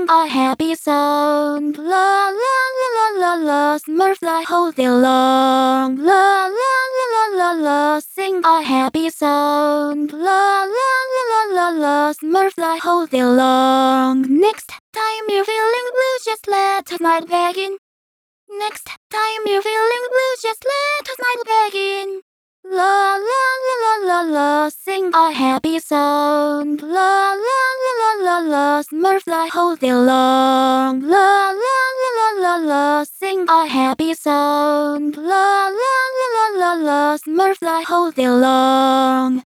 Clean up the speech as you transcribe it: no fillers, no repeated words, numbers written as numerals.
sing a happy song. La la la la la la, Smurf the whole day long. La la la la la la, sing a happy song. La la la la la la, Smurf the whole day long. Next time you're feeling blue, just let us night back in. Next time you're feeling blue, just let us night back in. La la la la la la, sing a happy song. La la la la la la, Smurf the whole day long. La la la la la la, sing a happy song. La la la la la la, Smurf the whole day long.